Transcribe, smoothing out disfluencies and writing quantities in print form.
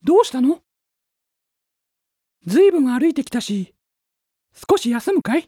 どうしたの？ずいぶん歩いてきたし、少し休むかい？